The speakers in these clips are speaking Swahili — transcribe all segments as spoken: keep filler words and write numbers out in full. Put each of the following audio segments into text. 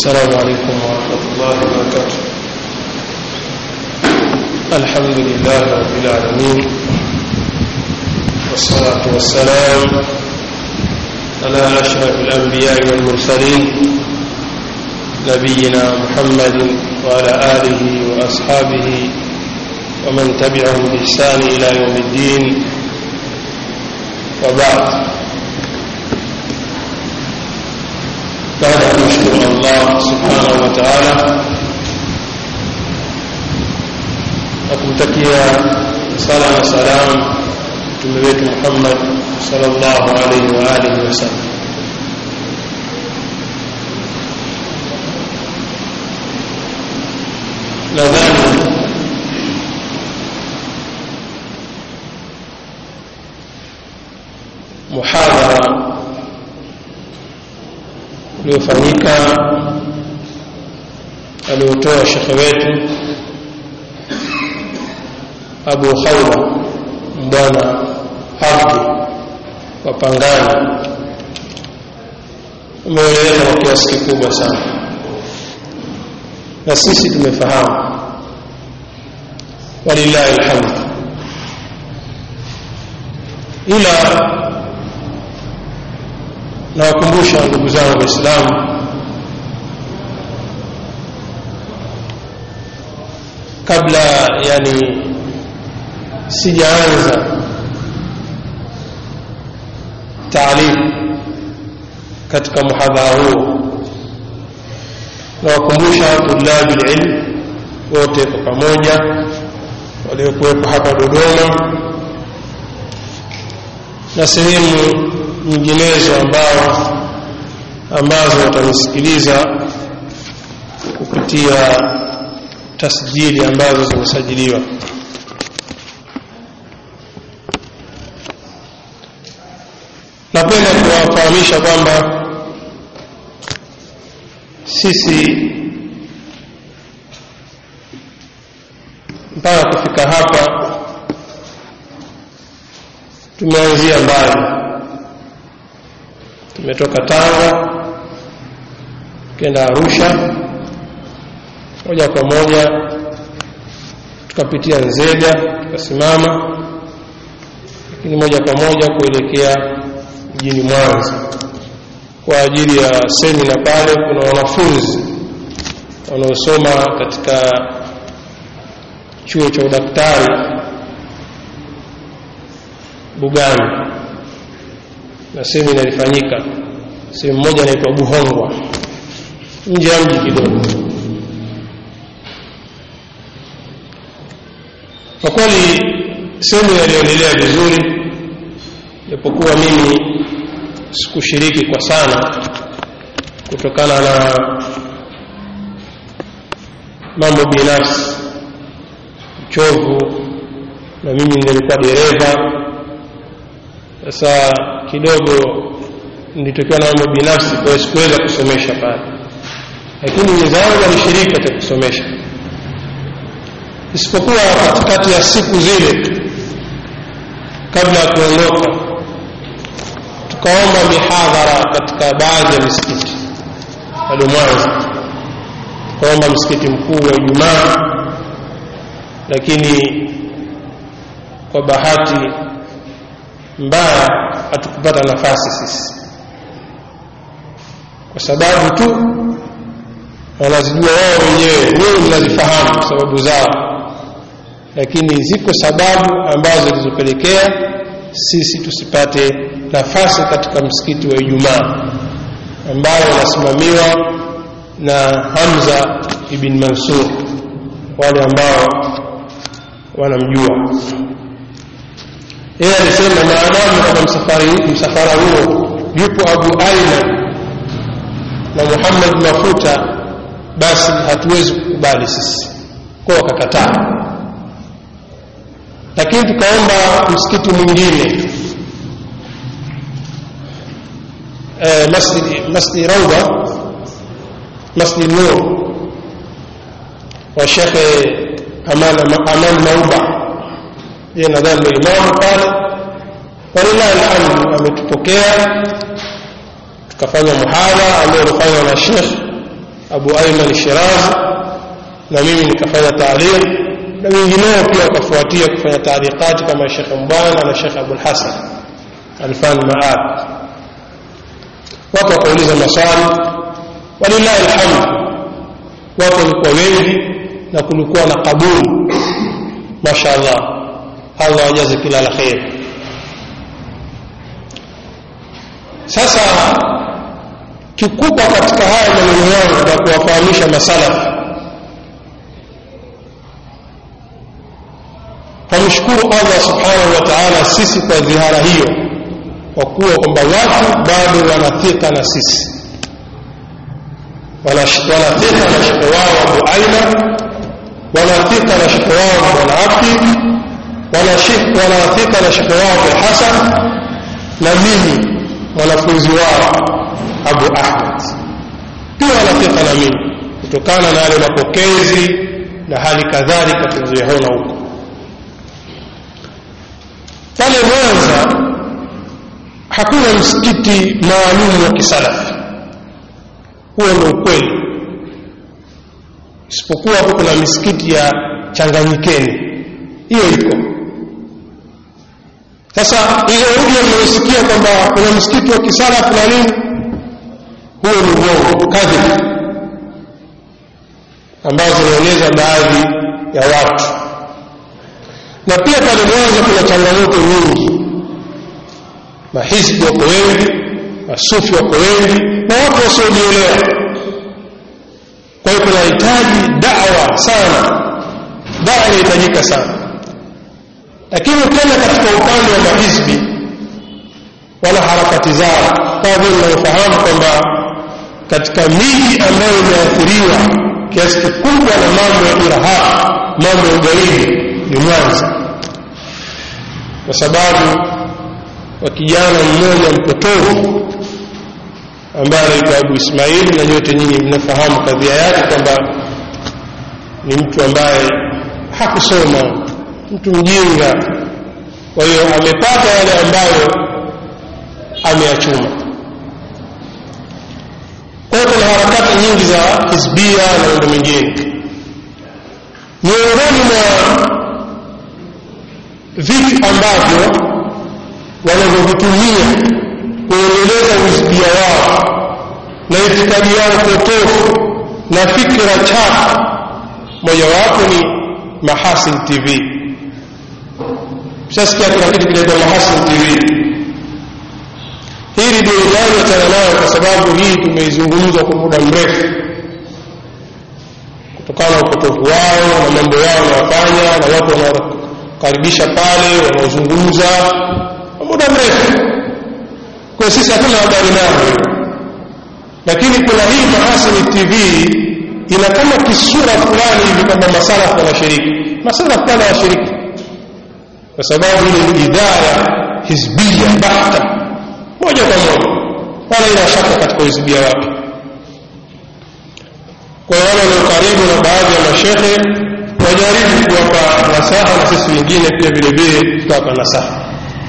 السلام عليكم ورحمة الله وبركاته. الحمد لله رب العالمين، والصلاة والسلام على أشرف الأنبياء والمرسلين نبينا محمد وعلى آله وأصحابه ومن تبعهم بإحسان إلى يوم الدين، وبعد. بعد أن نشكر الله سبحانه وتعالى أكمتكيا صلاة وسلام تنبيت محمد صلى الله عليه وآله وسلم. nadhani muhadhara uliofanyika aliotoa shekhe wetu Abu Khawla Mbwana Hafidh wa Pangani umeeleza kwa kiasi kikubwa sana, na sisi tumefahamu, walillahi alhamd. Ila na wakumbusha ndugu zangu Waislamu, kabla yani sijaanza taalimu katika muhadhara huu, na wakumbusha tulabi ilmu wote kwa pamoja waliokuwepo hapa Dodoma na sehemu nyinginezo ambao ambazo watanisikiliza kupitia tasjili ambazo zimesajiliwa. Napenda kuwafahamisha kwamba sisi mpaka kufika hapa tumeanzia mbali. Tumetoka Tanga kenda Arusha moja kwa moja, tukapitia Nzega, tukasimama, lakini moja kwa moja kuelekea mjini Mwanza kwa ajili ya semina. Pale kuna wanafunzi wanaosoma katika chuo cha udaktari Bugani, na semina ilifanyika sehemu moja inaitwa Buhongwa, nje ya mji kidogo. Kwa kweli semina iliendelea vizuri, japokuwa mimi sikushiriki kwa sana kutokana na mambo binafsi, uchovu, na mimi nilikuwa dereva. Sasa kidogo nilitokea na mambo binafsi, kwa sikuweza kusomesha pale, lakini wenzangu walishiriki katika kusomesha, isipokuwa katikati ya siku zile kabla ya kuondoka tukaomba mihadhara katika baadhi ya misikiti pale Mwanza. Tukaomba msikiti mkuu wa Ijumaa, lakini kwa bahati mbaya hatukupata nafasi sisi, kwa sababu tu wanazijua wao wenyewe, wewe mnazifahamu sababu zao, lakini ziko sababu ambazo zilizopelekea sisi tusipate nafasi katika msikiti wa Ijumaa ambao unasimamiwa na Hamza ibn Mansur, wale ambao wanamjua. Yeye alisema maadamu kama msafari msafara huo yupo Abu Ayman na Muhammad Mafuta, basi hatuwezi kukubali sisi. Kwa wakakataa, lakini tukaomba msikiti mwingine, eh Masjid Masjid Rawda, Masjid Nur wa Sheikh Aman Aman Mauba, yeye nadhani ndio imamu pale. Walillahi alhamdu, ametupokea tukafanya muhadhara ambao ulifanywa na Sheikh Abu Ayman Shirazi, na mimi nikafanya taaliq, na wengineo pia wakafuatia kufanya taaliqati kama Sheikh Mbwana na Sheikh Abul Hasan Alfan Maad. Watu wakauliza maswali, walillahi alhamd, watu walikuwa wengi na kulikuwa na kabuli, mashaallah. Allah ajaze kila la khair. Sasa kikubwa katika haya maneno yangu na kuwafahamisha masalafi, tumshukuru Allah subhanahu wa ta'ala sisi kwa dhihara hiyo, kwa kuwa kwamba watu bado wanathika na sisi, wanathika na shekhe wao Abu Ayman, wanathika na shekhe wao Bwana Abdi, wanathika na shekhe wao Abu Hasan, na mimi mwanafunzi wao Abu Ahmad pia wanathika na mimi, kutokana na yale mapokezi na hali kadhalika tulizoona huko. Pale Mwanza hakuna msikiti maalum wa kisalafi, huo ni ukweli, isipokuwa hapo kuna misikiti ya changanyikeni, hiyo iko. Sasa hizo rudia mnasikia kwamba kuna msikiti wa kisalafi na nini, huo ni uongo, kadhibu ambazo zinaeleza baadhi ya watu. Na pia pale Mwanza kuna changamoto nyingi, mahizbi wako wengi, masufi wako wengi, na watu wasiojielewa. Kwa hiyo kunahitaji da'wa sana, da'wa inahitajika sana. Lakini tena katika upande wa mahizbi wala harakati zao, kwa vile unafahamu kwamba katika miji ambayo imeathiriwa kiasi kikubwa na mambo ya irhab, mambo ya ugaidi, ni Mwanza, kwa sababu wa kijana mmoja mpotovu ambaye anaitwa Abu Ismail, na nyote nyinyi mnafahamu kadhia yake kwamba ni mtu ambaye hakusoma, mtu mjinga. Kwa hiyo amepata yale ambayo ameachuma. Kwa hiyo kuna harakati nyingi za hizbia na mambo mengine. Miongoni mwa vitu ambavyo wanavyovitumia kuendeleza hizbia wao na itikadi yao potofu na fikra chafu, mojawapo ni Mahasin T V. Sasa kuna kitu kinaitwa Mahasin T V. Hili ndio jambo tunalo, kwa sababu hii tumeizungumza kwa muda mrefu, kutokana na upotofu wao na mambo yao wanayofanya na watu wanaokaribisha pale, wanaozungumza kwa muda mrefu. Kwa sisi hatuna habari nayo, lakini kuna hii Mahasin T V ina kama kisura fulani hivi kwamba masalafu wanashiriki. Masalafu kana washiriki kwa sababu ile ni idara hizbia bahta, moja kwa moja, wala ina shaka katika hizbia wake. Kwa wale walio karibu na baadhi ya mashehe wajaribu kuwapa nasaha, na sisi wengine pia vile vile tutawapa nasaha.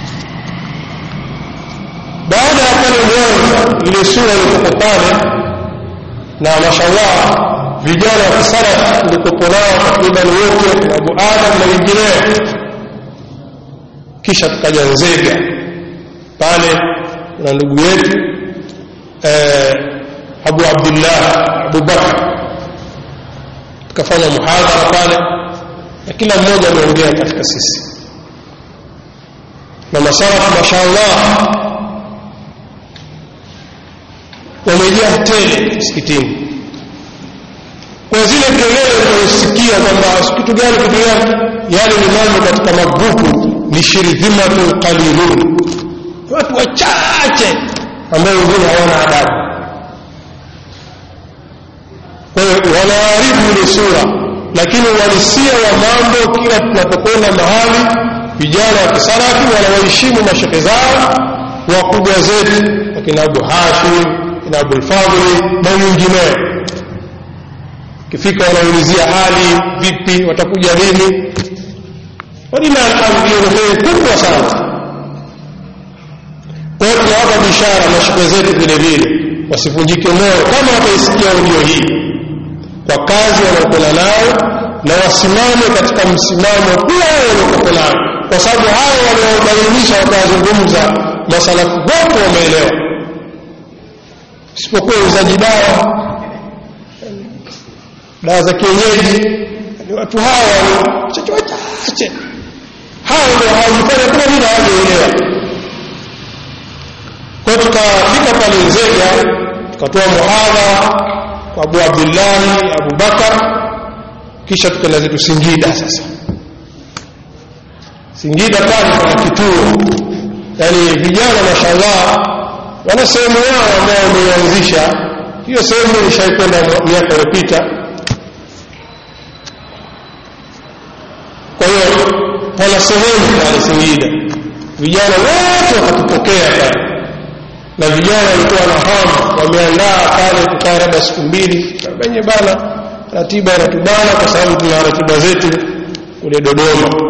Baada ya pale Mwanza, ile sura ilikuwa pale, na mashallah vijana wa kisalafi walikuwa nao takriban wote, Abu Adam na wengineo. Kisha tukaja Nzega pale na ndugu yetu eh, Abu Abdullah Abu Bakr, tukafanya muhadhara pale, na kila mmoja ameongea katika sisi, na masalafi mashallah wamejaa tele msikitini. Kwa zile kelele unasikia kwamba kitu gani kitu gani, yale ni mambo katika magrupu, ni shiridhimatul qalilun, watu wachache ambao wengine hawana adabu. Kwa hiyo wanaharibu ile sura, lakini walisia wa mambo kila tunapokwenda mahali, vijana wa kisalafi wanawaheshimu mashehe zao wakubwa zetu, akina Abu Hashim na Abu Fadhili na wengineo. Kifika wanaulizia hali vipi, watakuja lini. Walina alhamdulillah kubwa sana. Kwa hiyo tunawapa bishara mashehe zetu vile vile wasivunjike moyo, kama wataisikia audio hii kwa kazi wanayokuwa nayo na wasimame katika msimamo huo wanaokuwa nao, kwa sababu hao wanaobainisha wakazungumza masalafu wote wameelewa, isipokuwa uzaji dawa dawa za kienyeji ni watu hawa ni chache, hao ndio hawajifanya kama vile hawajaelewa. Kwa tukafika pale Nzega, tukatoa muhadhara kwa Abu Abdullah Abu Bakar, kisha tukaenda zetu Singida. Sasa Singida pale kuna kituo, yani vijana mashallah wana sehemu yao ambao wameanzisha. Hiyo sehemu ilishakwenda miaka iliyopita. Kwa hiyo wana sehemu pale Singida, vijana wote wakatupokea pale, na vijana walikuwa na hamu, wameandaa pale kukaa labda siku mbili benye bana, ratiba inatubana kwa sababu tuna ratiba zetu kule Dodoma.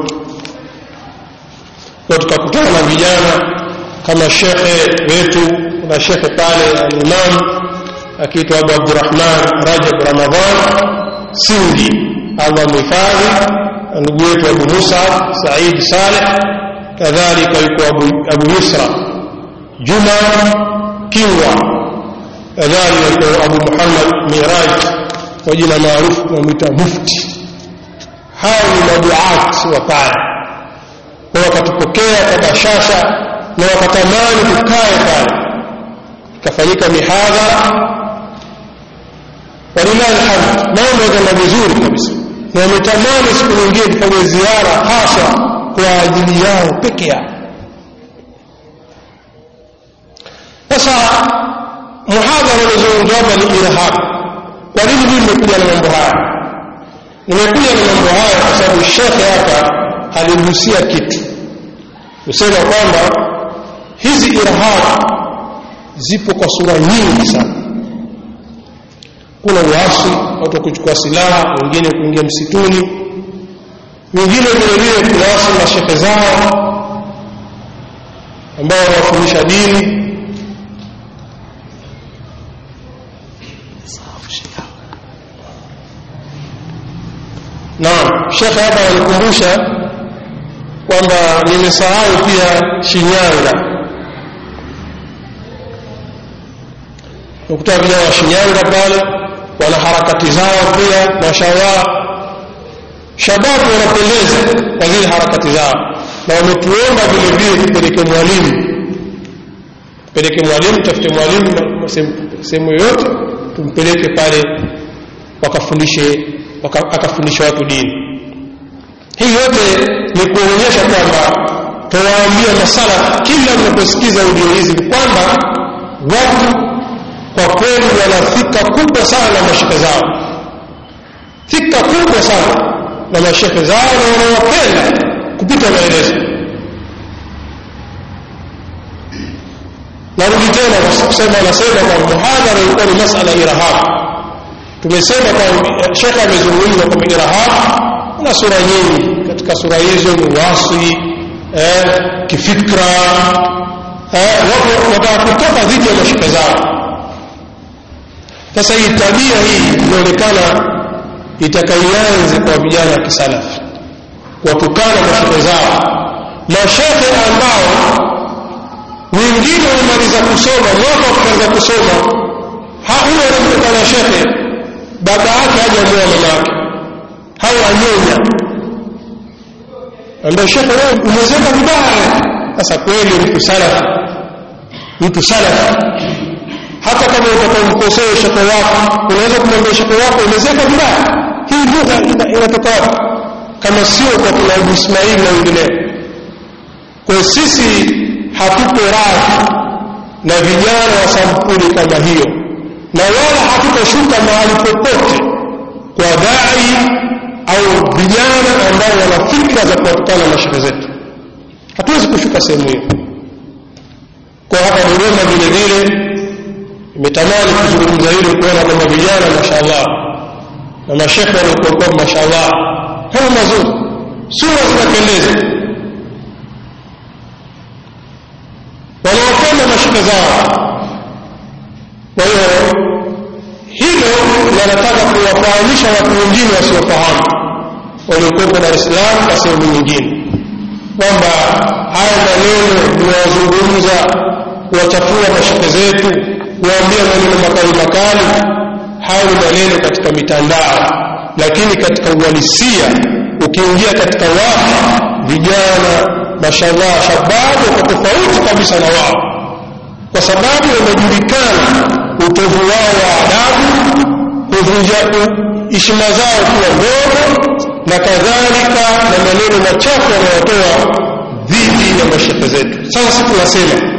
Kwa tukakutana na vijana kama shekhe wetu, kuna shekhe pale al-Imam akiitwa Abu Abdurrahman Rajab Ramadhan Singi, Allah mhifadhi, ndugu yetu Abu Musa Said Saleh, kadhalika yuko Abu, Abu Yusra Juma Kiwa, kadhalika yuko Abu Muhammad Miraj kwa jina maarufu tunamwita Mufti. Hao ni maduati wa pale, kwa wakatupokea kwa bashasha na wakatamani tukae pale. Ikafanyika mihadhara, walillahi alhamd, mambo yakaenda vizuri kabisa, na wametamani siku nyingine tufanye ziara hasa kwa ajili yao peke yao. Sasa muhadhara ulizungumzwa ni irhab. Kwa nini mimi nimekuja na mambo haya? Nimekuja na mambo haya kwa sababu shekhe hapa aligusia kitu, kusema kwamba hizi irhab zipo kwa sura nyingi sana. Kuna uasi, watu kuchukua silaha, wengine kuingia msituni, wengine vile vile kuasi na shekhe zao ambao wanafundisha dini. Na shekhe hapa alikumbusha kwamba nimesahau pia Shinyanga. Ukuta vijana wa Shinyanga pale wana harakati zao pia, mashallah. Shababu wanapendeza kwa zile harakati zao, na wametuomba vile vile tupeleke mwalimu, tupeleke mwalimu, tafute mwalimu sehemu yoyote, tumpeleke pale wakafundishe, waka, akafundisha watu dini. Hii yote ni kuonyesha kwamba tuwaambia masala kila mnaposikiza audio hizi kwamba watu kwa kweli wanafika kubwa sana na mashaka zao, fika kubwa sana na mashaka zao, na wanawapenda kupita maelezo. Narudi tena kusema, nasema kwa muhadhara ilikuwa ni masala irhab. Tumesema kwa shekhe amezungumza kwa irhab na sura nyingi, katika sura hizo ni wasi, eh, kifikra, eh, watu wataka kutoka dhidi ya mashaka zao. Sasa hii tabia hii inaonekana itakayoanza kwa vijana wa kisalafi, kuwatukana mashekhe zao, mashekhe ambao wengine wamaliza kusoma, mwaka wakianza kusoma, huyo anamtukana shekhe, baba yake hajamuoa mama yake, hao anyonya, ambaye shekhe wewe umezeka vibaya. Sasa kweli mtu salafi, mtu salafi, hata kama utakomkosea shekhe wako, unaweza kumwambia shekhe wako umezeka vibaya. Hii lugha inatoka wapi kama sio kwa kina Abu Ismail na wengineo? Kwa sisi hatuko radhi na vijana wa sampuli kama hiyo, na wala hatutashuka mahali popote kwa dai au vijana ambao wana fikra za kuwatukana mashekhe zetu. Hatuwezi kushuka sehemu hiyo. Kwa hapa Dodoma vile vile imetamani kuzungumza hilo, kuona kwamba vijana mashallah na mashekhe walikuwa mashallah kama mazuri, sura zinapendeza, wanawapenda mashekhe zao. Kwa hiyo hilo wanataka kuwafahamisha watu wengine wasiofahamu waliokuwa Dar es Salaam na sehemu nyingine kwamba haya maneno tunayozungumza kuwachafua mashehe zetu, kuambia maneno makali makali, haya ni maneno katika mitandao, lakini katika uhalisia ukiingia katika watu vijana mashallah shababu kwa tofauti kabisa na wao, kwa sababu wamejulikana utovu wao wa adabu, kuvunja heshima zao kuwa ndogo na kadhalika, na maneno machafu wanayotoa dhidi ya mashehe zetu. Sasa sisi tunasema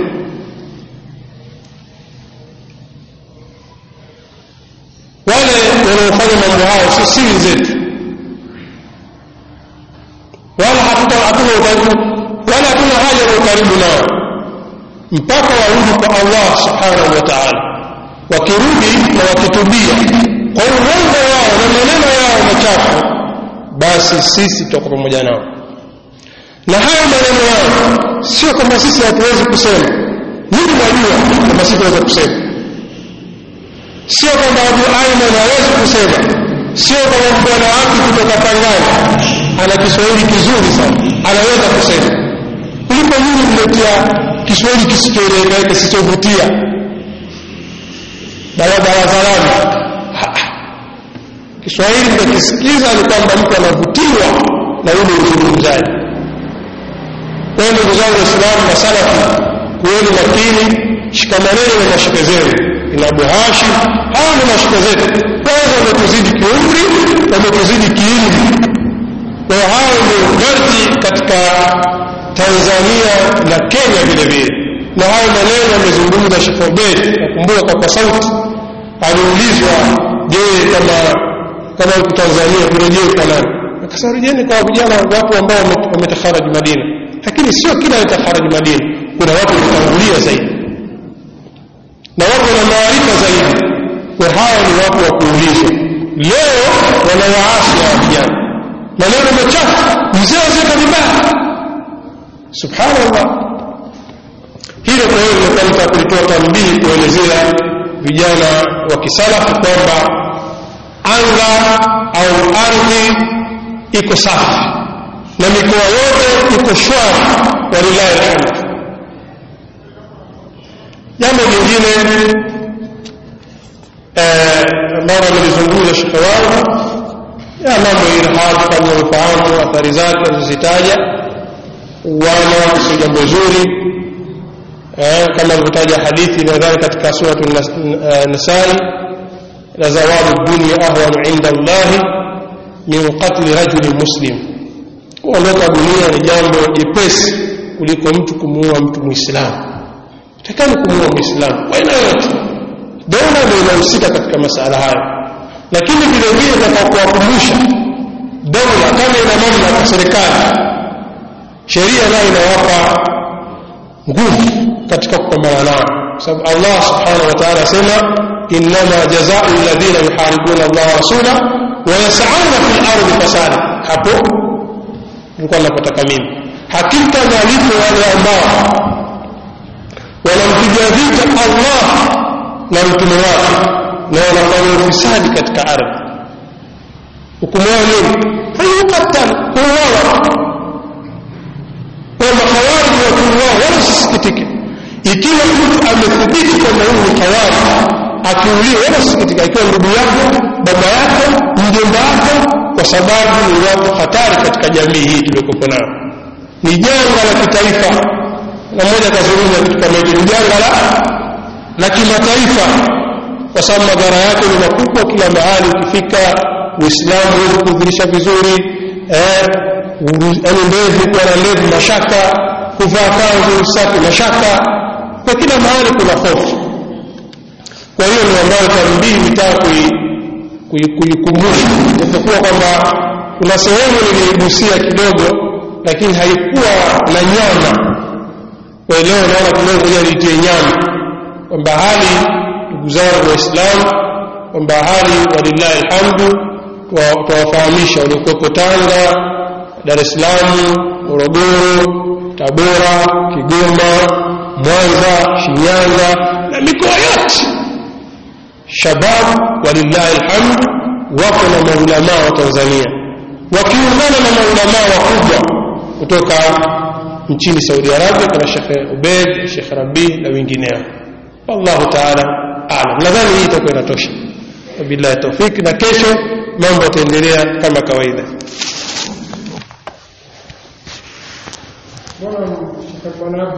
wale wanaofanya mambo hayo si siri zetu, wala hatuna hatuna ukaribu wala hatuna haja ya ukaribu nao mpaka warudi kwa Allah subhanahu wa ta'ala. Wakirudi na wakitubia kwa uongo wao na maneno yao machafu, basi sisi tutakuwa pamoja nao. Na haya maneno yao sio kama sisi hatuwezi kusema, mimi najua kama sisi tunaweza kusema, sio kama Abu Ayman hawezi kusema, sio kama bwana wake kutoka Tanganyika ana Kiswahili kizuri sana anaweza kusema, kuliko mimi mletea Kiswahili kisichoeleweka kisichovutia barabara salama. Kiswahili ukisikiza ni kwamba mtu anavutiwa na yule mzungumzaji. Kwa hiyo ndugu zangu Waislamu na Salafi, kuweni makini, shikamaneni na mashehe zenu. Ina Abu Hashim hao ni mashehe zetu, kwanza wametuzidi kiumri, wametuzidi kielimu. Kwa hiyo hao ni garti katika Tanzania na Kenya vile vile. Na hao maneno yamezungumza Sheikh Obeid, nakumbuka kwa sauti aliulizwa, je, kama kama uko Tanzania kurejea kwa nani? Akasema rejeni kwa vijana wapo ambao wametaharaji Madina. Lakini sio kila atakaharaji Madina, kuna watu wametangulia zaidi na watu wana maarifa zaidi. Kwa hao ni watu wa kuulizwa. Leo wanawaasi wa vijana maneno machafu, mzee zeka vibaya, subhanallah. Hilo kwa hiyo ni kama kulitoa tambii kuelezea vijana wa kisalafu kwamba anga au ardhi iko safi na mikoa yote iko shwari, walilahi alhamd. Jambo lingine eh ambalo nilizungumza Sheikh wangu ya mambo ya irhab, kama unafahamu athari zake zizitaja, wala si jambo zuri eh kama ilivyotaja hadithi nadhani katika sura an-Nisaa, la zawabu dunya ahwan inda Allah min qatl rajul muslim. Kuondoka dunia ni jambo jepesi kuliko mtu kumuua mtu Muislamu. Takani kumuua Muislamu kwa aina yote, dola ndio inahusika katika masuala hayo. Lakini vile vile tutakapokumbusha dola kama ina mamlaka serikali, sheria nayo inawapa nguvu katika kupambana nao, sababu Allah subhanahu wa ta'ala sema inma jazaa'u alladhina yuharibuna Allah wa rasulahu wa yas'aluna fil ardi fasada. Hapo nilikuwa napotaka mimi, hakika malipo wale ambao wanampiga vita Allah na mtume wake na wanafanya ufisadi katika ardhi, hukumu yao nini? Hayuqatal, kuuawa. Kwa makhawarij wa kuuawa wala sisikitike. Ikiwa mtu amethibiti kwamba huyu ni khawarij akiuliwa wala sisikitike, ikiwa ndugu yako, baba yako, mjomba wako, kwa sababu ni watu hatari katika jamii hii tuliyokuwa nayo. Ni janga la kitaifa, na mmoja kazungumza kitu kama hili, janga la la kimataifa, kwa sababu madhara yake ni makubwa kila mahali. Ukifika Uislamu huwezi kudhirisha vizuri, eh yani ndevu kwa ndevu mashaka, kuvaa kanzu usafi mashaka, kwa kila mahali kuna hofu. Kwa hiyo ni ambayo tambii nitaka kuikumbusha, kwa kwamba kuna sehemu niligusia kidogo lakini haikuwa na nyama. Kwa leo naona tunaokuja nitie nyama kwamba hali ndugu zangu Waislamu, kwamba hali walillahi alhamdu tuwafahamisha waliokuwa Tanga, Dar es Salaam, Morogoro, Tabora, Kigoma, Mwanza, Shinyanga na mikoa yote, shabab walillahi alhamdu wako na maulama wa Tanzania wakiungana na maulama wakubwa kutoka nchini Saudi Arabia kama Sheikh Ubaid, Sheikh Rabi na wengineo. Wallahu ta'ala a'lam. Nadhani hii itakuwa inatosha. Billahi tawfik, na kesho mambo yataendelea kama kawaida. Bwana